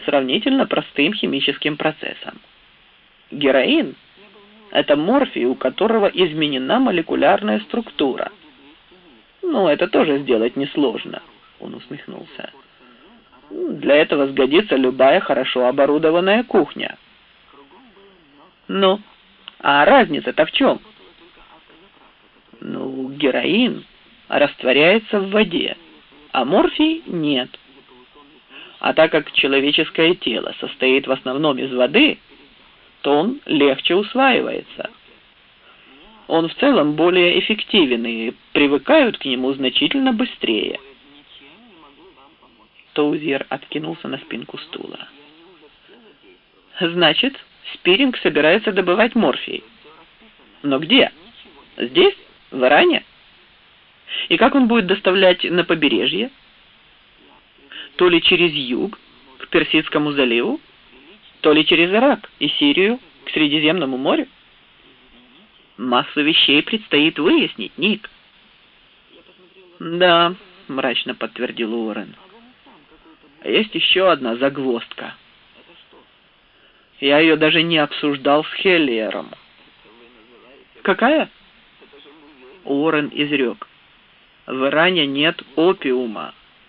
сравнительно простым химическим процессом. Героин – это морфий, у которого изменена молекулярная структура. Ну, это тоже сделать несложно, он усмехнулся. Для этого сгодится любая хорошо оборудованная кухня. Ну, а разница-то в чем? Ну, героин растворяется в воде, а морфий нет. А так как человеческое тело состоит в основном из воды, то он легче усваивается. Он в целом более эффективен, и привыкают к нему значительно быстрее. Тоузер откинулся на спинку стула. Значит, Спиринг собирается добывать морфий. Но где? Здесь? В Иране? И как он будет доставлять на побережье? То ли через юг, к Персидскому заливу, то ли через Ирак и Сирию, к Средиземному морю? Массу вещей предстоит выяснить, Ник. Да, мрачно подтвердил Уоррен. Есть еще одна загвоздка. Я ее даже не обсуждал с Хеллиером. Какая? Уоррен изрек. В Иране нет опиума.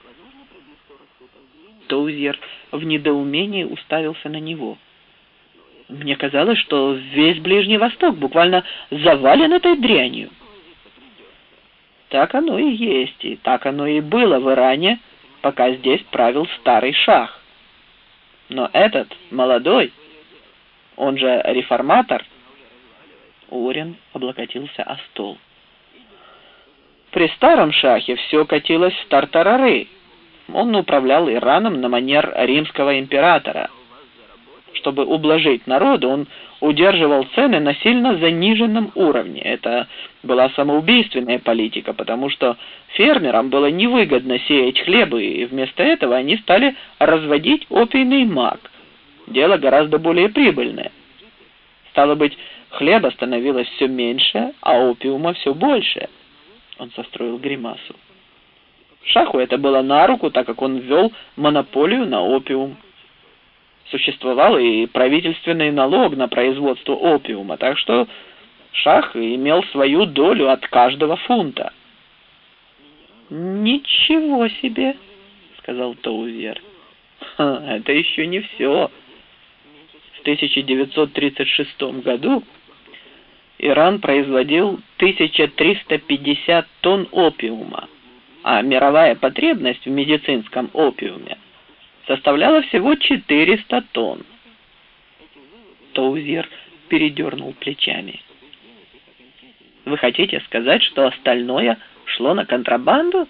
Тоузер в недоумении уставился на него. Мне казалось, что весь Ближний Восток буквально завален этой дрянью. Так оно и есть, и так оно и было в Иране, пока здесь правил старый шах. Но этот, молодой, он же реформатор. Уоррен облокотился о стол. При старом шахе все катилось в тартарары. Он управлял Ираном на манер римского императора. Чтобы ублажить народу, он удерживал цены на сильно заниженном уровне. Это была самоубийственная политика, потому что фермерам было невыгодно сеять хлеб, и вместо этого они стали разводить опийный мак. Дело гораздо более прибыльное. Стало быть, хлеба становилось все меньше, а опиума все больше. Он состроил гримасу. Шаху это было на руку, так как он ввел монополию на опиум. Существовал и правительственный налог на производство опиума, так что шах имел свою долю от каждого фунта. «Ничего себе!» — сказал Тоузер. «Это еще не все. В 1936 году Иран производил 1350 тонн опиума, а мировая потребность в медицинском опиуме составляла всего 400 тонн. Тоузер передернул плечами. Вы хотите сказать, что остальное шло на контрабанду?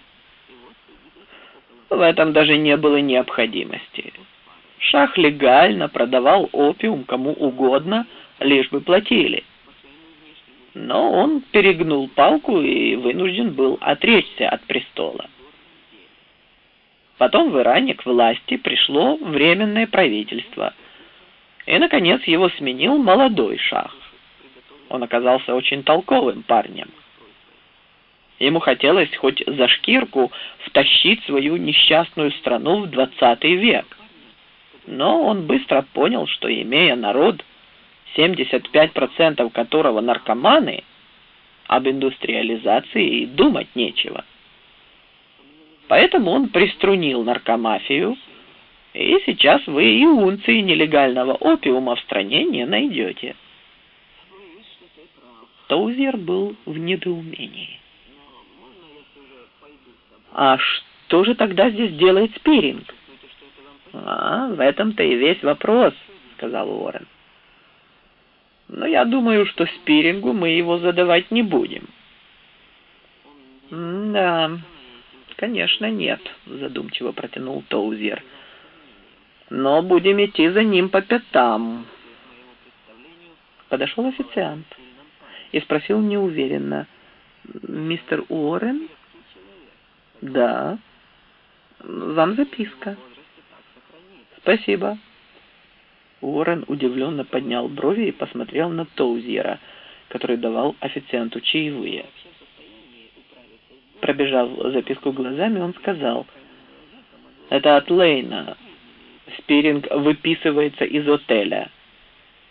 В этом даже не было необходимости. Шах легально продавал опиум кому угодно, лишь бы платили. Но он перегнул палку и вынужден был отречься от престола. Потом в Иране к власти пришло временное правительство, и, наконец, его сменил молодой шах. Он оказался очень толковым парнем. Ему хотелось хоть за шкирку втащить свою несчастную страну в 20 век. Но он быстро понял, что, имея народ, 75% которого наркоманы, об индустриализации и думать нечего. Поэтому он приструнил наркомафию, и сейчас вы и унции нелегального опиума в стране не найдете. Тоузер был в недоумении. А что же тогда здесь делает Спиринг? В этом-то и весь вопрос, сказал Уоррен. Но я думаю, что Спирингу мы его задавать не будем. Да, конечно, нет, задумчиво протянул Тоузер. Но будем идти за ним по пятам. Подошел официант и спросил неуверенно: «Мистер Уоррен?» «Да». «Вам записка». «Спасибо». Уоррен удивленно поднял брови и посмотрел на Тоузера, который давал официанту чаевые. Пробежав записку глазами, он сказал: «Это от Лейна. Спиринг выписывается из отеля.